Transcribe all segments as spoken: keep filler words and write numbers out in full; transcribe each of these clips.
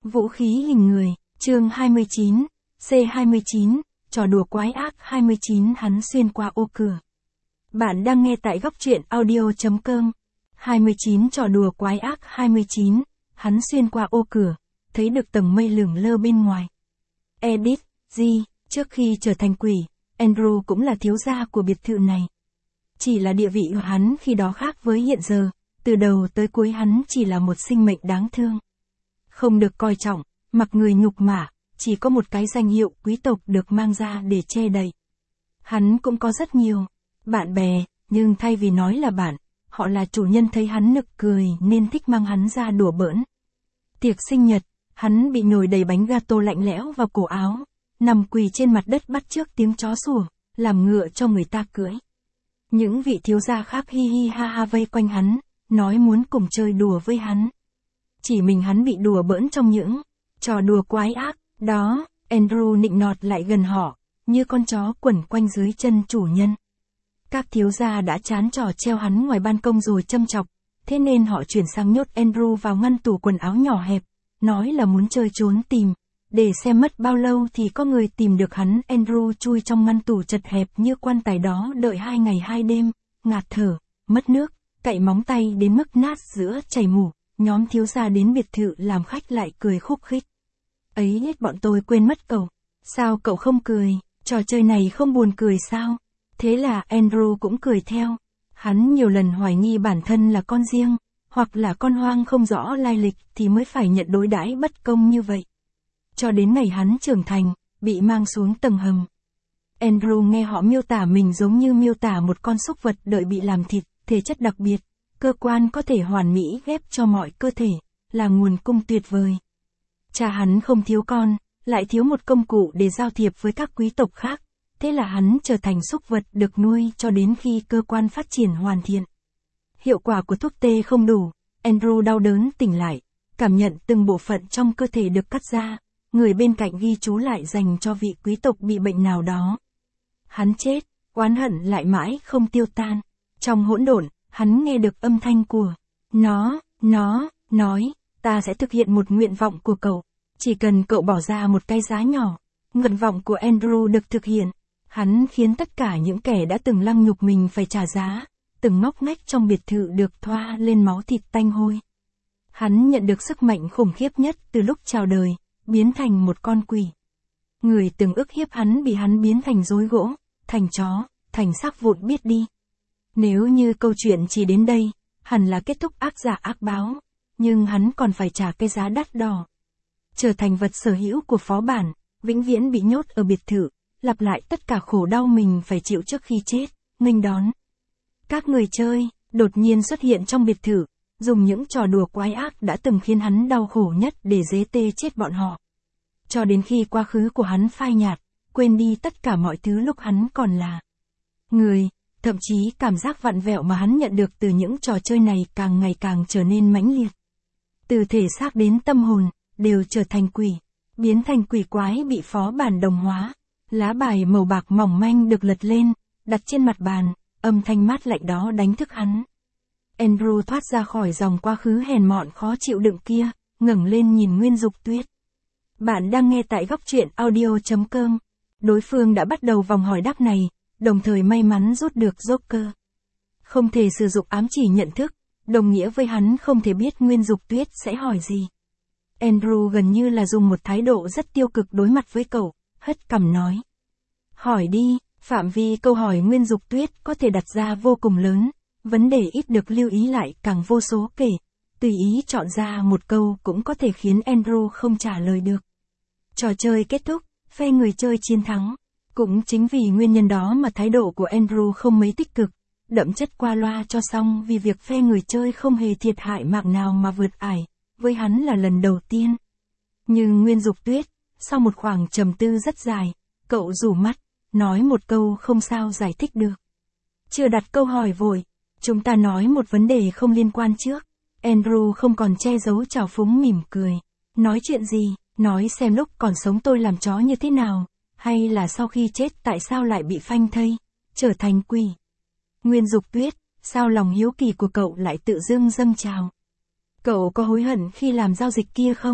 Vũ khí hình người, chương hai mươi chín, C hai mươi chín, trò đùa quái ác hai mươi chín hắn xuyên qua ô cửa. Bạn đang nghe tại góc truyện audio.com. hai mươi chín trò đùa quái ác hai mươi chín, hắn xuyên qua ô cửa, thấy được tầng mây lửng lơ bên ngoài. Edit, G, trước khi trở thành quỷ, Andrew cũng là thiếu gia của biệt thự này. Chỉ là địa vị của hắn khi đó khác với hiện giờ, từ đầu tới cuối hắn chỉ là một sinh mệnh đáng thương. Không được coi trọng, mặc người nhục mạ, chỉ có một cái danh hiệu quý tộc được mang ra để che đậy. Hắn cũng có rất nhiều bạn bè, nhưng thay vì nói là bạn, họ là chủ nhân thấy hắn nực cười nên thích mang hắn ra đùa bỡn. Tiệc sinh nhật, hắn bị nhồi đầy bánh gato lạnh lẽo vào cổ áo, nằm quỳ trên mặt đất bắt chước tiếng chó sủa, làm ngựa cho người ta cưỡi. Những vị thiếu gia khác hi hi ha ha vây quanh hắn, nói muốn cùng chơi đùa với hắn. Chỉ mình hắn bị đùa bỡn trong những trò đùa quái ác, đó, Andrew nịnh nọt lại gần họ, như con chó quẩn quanh dưới chân chủ nhân. Các thiếu gia đã chán trò treo hắn ngoài ban công rồi châm chọc, thế nên họ chuyển sang nhốt Andrew vào ngăn tủ quần áo nhỏ hẹp, nói là muốn chơi trốn tìm, để xem mất bao lâu thì có người tìm được hắn. Andrew chui trong ngăn tủ chật hẹp như quan tài đó đợi hai ngày hai đêm, ngạt thở, mất nước, cạy móng tay đến mức nát giữa chảy mủ. Nhóm thiếu gia đến biệt thự làm khách lại cười khúc khích. Ấy hết bọn tôi quên mất cậu. Sao cậu không cười, trò chơi này không buồn cười sao? Thế là Andrew cũng cười theo. Hắn nhiều lần hoài nghi bản thân là con riêng, hoặc là con hoang không rõ lai lịch thì mới phải nhận đối đãi bất công như vậy. Cho đến ngày hắn trưởng thành, bị mang xuống tầng hầm. Andrew nghe họ miêu tả mình giống như miêu tả một con súc vật đợi bị làm thịt, thể chất đặc biệt. Cơ quan có thể hoàn mỹ ghép cho mọi cơ thể, là nguồn cung tuyệt vời. Cha hắn không thiếu con, lại thiếu một công cụ để giao thiệp với các quý tộc khác, thế là hắn trở thành súc vật được nuôi cho đến khi cơ quan phát triển hoàn thiện. Hiệu quả của thuốc tê không đủ, Andrew đau đớn tỉnh lại, cảm nhận từng bộ phận trong cơ thể được cắt ra, người bên cạnh ghi chú lại dành cho vị quý tộc bị bệnh nào đó. Hắn chết, oán hận lại mãi không tiêu tan. Trong hỗn độn, hắn nghe được âm thanh của nó, nó, nói, ta sẽ thực hiện một nguyện vọng của cậu, chỉ cần cậu bỏ ra một cái giá nhỏ. Nguyện vọng của Andrew được thực hiện, hắn khiến tất cả những kẻ đã từng lăng nhục mình phải trả giá, từng ngóc ngách trong biệt thự được thoa lên máu thịt tanh hôi. Hắn nhận được sức mạnh khủng khiếp nhất từ lúc chào đời, biến thành một con quỷ. Người từng ức hiếp hắn bị hắn biến thành rối gỗ, thành chó, thành xác vụn biết đi. Nếu như câu chuyện chỉ đến đây, hẳn là kết thúc ác giả ác báo, nhưng hắn còn phải trả cái giá đắt đỏ. Trở thành vật sở hữu của phó bản, vĩnh viễn bị nhốt ở biệt thự, lặp lại tất cả khổ đau mình phải chịu trước khi chết, nghênh đón. Các người chơi, đột nhiên xuất hiện trong biệt thự, dùng những trò đùa quái ác đã từng khiến hắn đau khổ nhất để dế tê chết bọn họ. Cho đến khi quá khứ của hắn phai nhạt, quên đi tất cả mọi thứ lúc hắn còn là người. Thậm chí cảm giác vặn vẹo mà hắn nhận được từ những trò chơi này càng ngày càng trở nên mãnh liệt. Từ thể xác đến tâm hồn, đều trở thành quỷ, biến thành quỷ quái bị phó bản đồng hóa. Lá bài màu bạc mỏng manh được lật lên, đặt trên mặt bàn, âm thanh mát lạnh đó đánh thức hắn. Andrew thoát ra khỏi dòng quá khứ hèn mọn khó chịu đựng kia, ngẩng lên nhìn Nguyên Dục Tuyết. Bạn đang nghe tại góc truyện audio.com. Đối phương đã bắt đầu vòng hỏi đáp này, đồng thời may mắn rút được Joker. Không thể sử dụng ám chỉ nhận thức, đồng nghĩa với hắn không thể biết Nguyên Dục Tuyết sẽ hỏi gì. Andrew gần như là dùng một thái độ rất tiêu cực đối mặt với cậu, hất cằm nói. Hỏi đi, phạm vi câu hỏi Nguyên Dục Tuyết có thể đặt ra vô cùng lớn, vấn đề ít được lưu ý lại càng vô số kể, tùy ý chọn ra một câu cũng có thể khiến Andrew không trả lời được. Trò chơi kết thúc, phe người chơi chiến thắng. Cũng chính vì nguyên nhân đó mà thái độ của Andrew không mấy tích cực, đậm chất qua loa cho xong vì việc phe người chơi không hề thiệt hại mạng nào mà vượt ải, với hắn là lần đầu tiên. Nhưng Nguyên Dục Tuyết, sau một khoảng trầm tư rất dài, cậu rủ mắt, nói một câu không sao giải thích được. Chưa đặt câu hỏi vội, chúng ta nói một vấn đề không liên quan trước. Andrew không còn che giấu trào phúng mỉm cười. Nói chuyện gì, nói xem lúc còn sống tôi làm chó như thế nào. Hay là sau khi chết tại sao lại bị phanh thây, trở thành quỷ. Nguyên Dục Tuyết, sao lòng hiếu kỳ của cậu lại tự dưng dâng trào? Cậu có hối hận khi làm giao dịch kia không?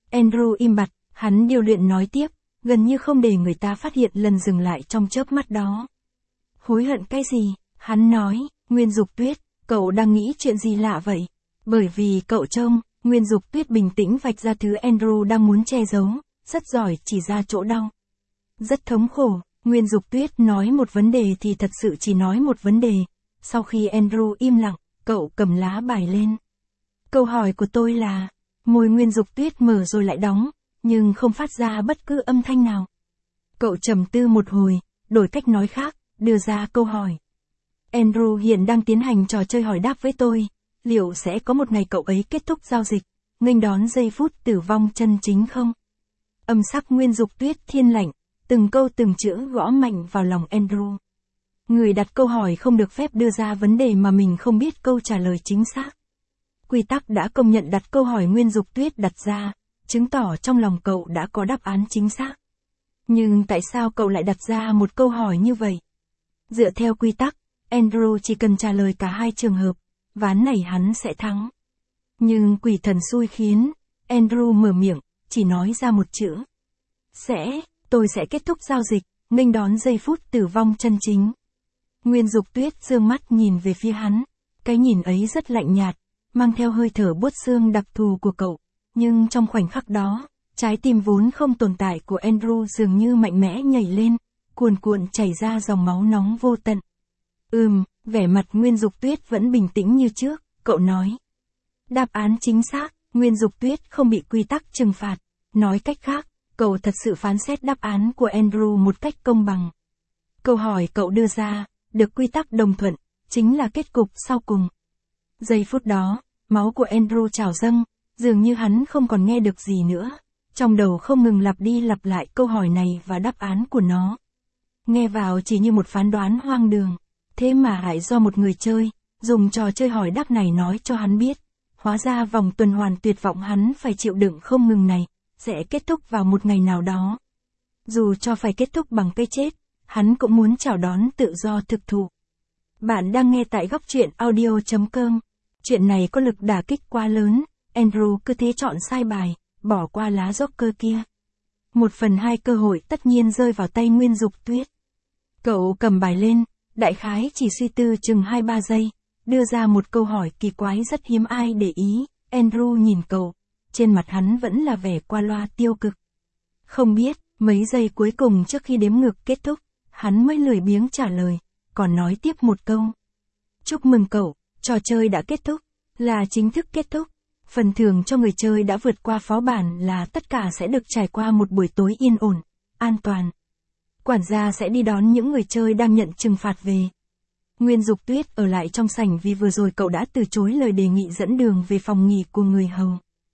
Andrew im bặt, hắn điều luyện nói tiếp, gần như không để người ta phát hiện lần dừng lại trong chớp mắt đó. Hối hận cái gì? Hắn nói, Nguyên Dục Tuyết, cậu đang nghĩ chuyện gì lạ vậy? Bởi vì cậu trông, Nguyên Dục Tuyết bình tĩnh vạch ra thứ Andrew đang muốn che giấu, rất giỏi chỉ ra chỗ đau. Rất thống khổ, Nguyên Dục Tuyết nói một vấn đề thì thật sự chỉ nói một vấn đề. Sau khi Andrew im lặng, cậu cầm lá bài lên. Câu hỏi của tôi là, môi Nguyên Dục Tuyết mở rồi lại đóng, nhưng không phát ra bất cứ âm thanh nào. Cậu trầm tư một hồi, đổi cách nói khác, đưa ra câu hỏi. Andrew hiện đang tiến hành trò chơi hỏi đáp với tôi, liệu sẽ có một ngày cậu ấy kết thúc giao dịch, nghênh đón giây phút tử vong chân chính không? Âm sắc Nguyên Dục Tuyết thiên lạnh, từng câu từng chữ gõ mạnh vào lòng Andrew. Người đặt câu hỏi không được phép đưa ra vấn đề mà mình không biết câu trả lời chính xác. Quy tắc đã công nhận đặt câu hỏi Nguyên Dục Tuyết đặt ra, chứng tỏ trong lòng cậu đã có đáp án chính xác. Nhưng tại sao cậu lại đặt ra một câu hỏi như vậy? Dựa theo quy tắc, Andrew chỉ cần trả lời cả hai trường hợp, ván này hắn sẽ thắng. Nhưng quỷ thần xui khiến, Andrew mở miệng, chỉ nói ra một chữ. Sẽ, tôi sẽ kết thúc giao dịch, nghênh đón giây phút tử vong chân chính. Nguyên Dục Tuyết dương mắt nhìn về phía hắn, cái nhìn ấy rất lạnh nhạt, mang theo hơi thở buốt xương đặc thù của cậu, nhưng trong khoảnh khắc đó, trái tim vốn không tồn tại của Andrew dường như mạnh mẽ nhảy lên, cuồn cuộn chảy ra dòng máu nóng vô tận. Ừm, vẻ mặt Nguyên Dục Tuyết vẫn bình tĩnh như trước, cậu nói. Đáp án chính xác, Nguyên Dục Tuyết không bị quy tắc trừng phạt, nói cách khác, cậu thật sự phán xét đáp án của Andrew một cách công bằng. Câu hỏi cậu đưa ra, được quy tắc đồng thuận, chính là kết cục sau cùng. Giây phút đó, máu của Andrew trào dâng, dường như hắn không còn nghe được gì nữa, trong đầu không ngừng lặp đi lặp lại câu hỏi này và đáp án của nó. Nghe vào chỉ như một phán đoán hoang đường, thế mà lại do một người chơi, dùng trò chơi hỏi đáp này nói cho hắn biết, hóa ra vòng tuần hoàn tuyệt vọng hắn phải chịu đựng không ngừng này, sẽ kết thúc vào một ngày nào đó. Dù cho phải kết thúc bằng cái chết, hắn cũng muốn chào đón tự do thực thụ. Bạn đang nghe tại góc truyện audio chấm com. Chuyện này có lực đả kích quá lớn, Andrew cứ thế chọn sai bài, bỏ qua lá Joker kia. Một phần hai cơ hội tất nhiên rơi vào tay Nguyên Dục Tuyết. Cậu cầm bài lên, đại khái chỉ suy tư chừng hai ba giây, đưa ra một câu hỏi kỳ quái rất hiếm ai để ý. Andrew nhìn cậu, trên mặt hắn vẫn là vẻ qua loa tiêu cực. Không biết, mấy giây cuối cùng trước khi đếm ngược kết thúc, hắn mới lười biếng trả lời, còn nói tiếp một câu. Chúc mừng cậu, trò chơi đã kết thúc, là chính thức kết thúc. Phần thưởng cho người chơi đã vượt qua phó bản là tất cả sẽ được trải qua một buổi tối yên ổn, an toàn. Quản gia sẽ đi đón những người chơi đang nhận trừng phạt về. Nguyên Dục Tuyết ở lại trong sảnh vì vừa rồi cậu đã từ chối lời đề nghị dẫn đường về phòng nghỉ của người hầu.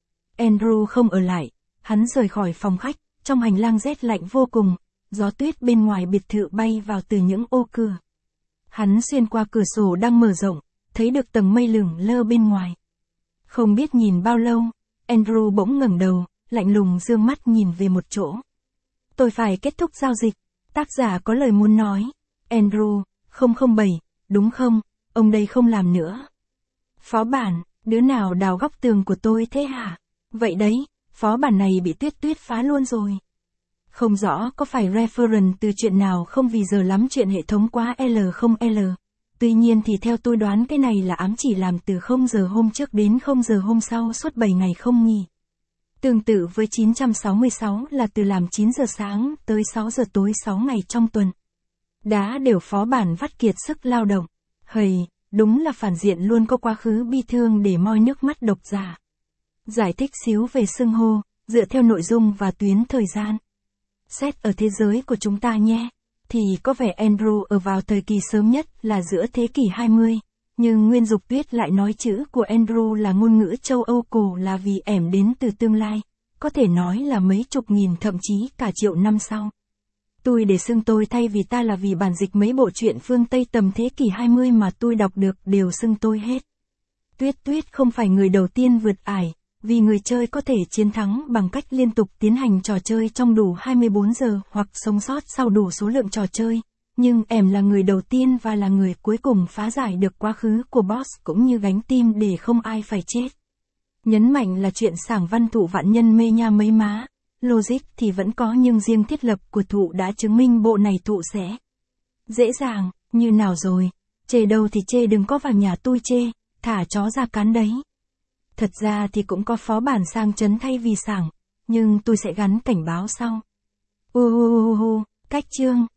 Andrew không ở lại, hắn rời khỏi phòng khách, trong hành lang rét lạnh vô cùng, gió tuyết bên ngoài biệt thự bay vào từ những ô cửa. Hắn xuyên qua cửa sổ đang mở rộng, thấy được tầng mây lửng lơ bên ngoài. Không biết nhìn bao lâu, Andrew bỗng ngẩng đầu, lạnh lùng dương mắt nhìn về một chỗ. Tôi phải kết thúc giao dịch, tác giả có lời muốn nói. Andrew, không không bảy, đúng không, ông đây không làm nữa. Phó bản, đứa nào đào góc tường của tôi thế hả? Vậy đấy, phó bản này bị Tuyết Tuyết phá luôn rồi. Không rõ có phải reference từ chuyện nào không vì giờ lắm chuyện hệ thống quá L không L. Tuy nhiên thì theo tôi đoán cái này là ám chỉ làm từ không giờ hôm trước đến không giờ hôm sau suốt bảy ngày không nghỉ. Tương tự với chín trăm sáu mươi sáu là từ làm chín giờ sáng tới sáu giờ tối sáu ngày trong tuần. Đá đều phó bản vắt kiệt sức lao động. Hầy, đúng là phản diện luôn có quá khứ bi thương để moi nước mắt độc giả. Giải thích xíu về xưng hô, dựa theo nội dung và tuyến thời gian. Xét ở thế giới của chúng ta nhé, thì có vẻ Andrew ở vào thời kỳ sớm nhất là giữa thế kỷ hai mươi, nhưng Nguyên Dục Tuyết lại nói chữ của Andrew là ngôn ngữ châu Âu cổ là vì ẻm đến từ tương lai, có thể nói là mấy chục nghìn thậm chí cả triệu năm sau. Tôi để xưng tôi thay vì ta là vì bản dịch mấy bộ truyện phương Tây tầm thế kỷ hai mươi mà tôi đọc được đều xưng tôi hết. Tuyết Tuyết không phải người đầu tiên vượt ải, vì người chơi có thể chiến thắng bằng cách liên tục tiến hành trò chơi trong đủ hai mươi bốn giờ hoặc sống sót sau đủ số lượng trò chơi, nhưng em là người đầu tiên và là người cuối cùng phá giải được quá khứ của boss cũng như gánh tim để không ai phải chết. Nhấn mạnh là chuyện sảng văn thụ vạn nhân mê nha mấy má. Logic thì vẫn có nhưng riêng thiết lập của thụ đã chứng minh bộ này thụ sẽ dễ dàng, như nào rồi. Chê đâu thì chê, đừng có vào nhà tôi chê, thả chó ra cắn đấy. Thật ra thì cũng có phó bản sang chấn thay vì sảng, nhưng tôi sẽ gắn cảnh báo sau. Uhuhuhu, cách chương.